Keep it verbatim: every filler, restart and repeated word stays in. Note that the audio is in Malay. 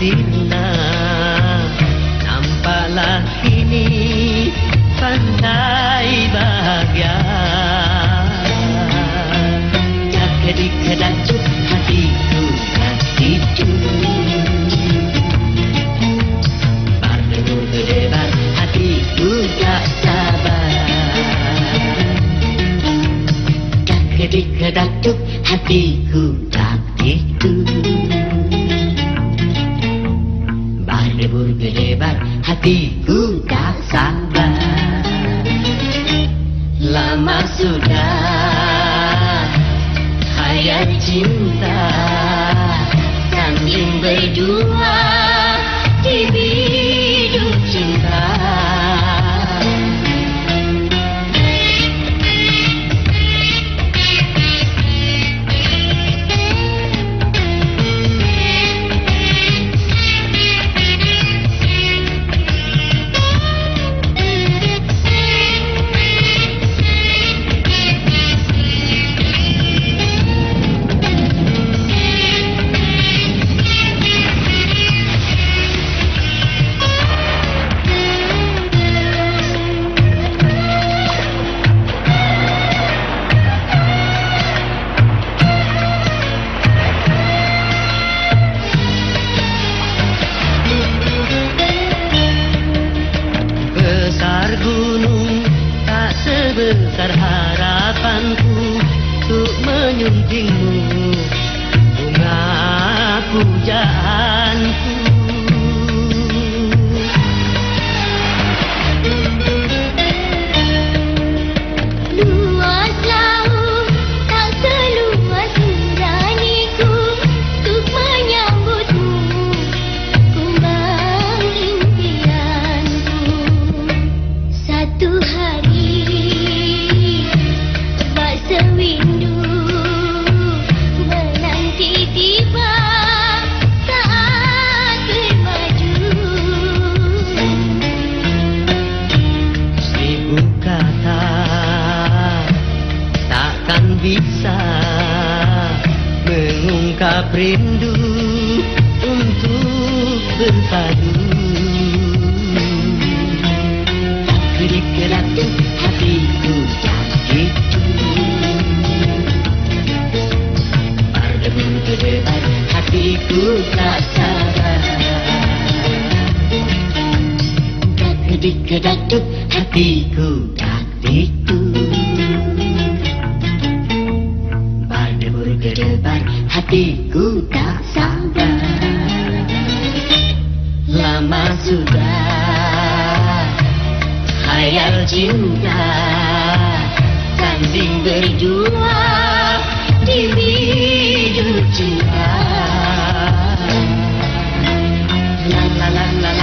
sirna, nampaklah kini pandai bahagia. Kedik-kedajuk hatiku itu, berdebar berdebar hatiku tak sabar. Kedik-kedajuk hatiku tak itu, berdebar berdebar hatiku tak sabar. Lama sudah hayat cinta, saling berdua di biduk cinta. Sebesar harapanku untuk menyuntingmu, bunga pujaanku. Luas laut tak seluas nuraniku untuk menyambutmu, kumbang impianku. Satu hari sewindu menanti tiba saat bermaju. Seribu kata takkan bisa mengungkap rindu untuk berpadu. Kedik-kedajuk hatiku itu, berdebar hatiku tak sabar. Kedik-kedajuk hatiku tak itu, berdebar hatiku tak sabar. Lama sudah hayal cinta, saling berdua di biduk cinta. La la la la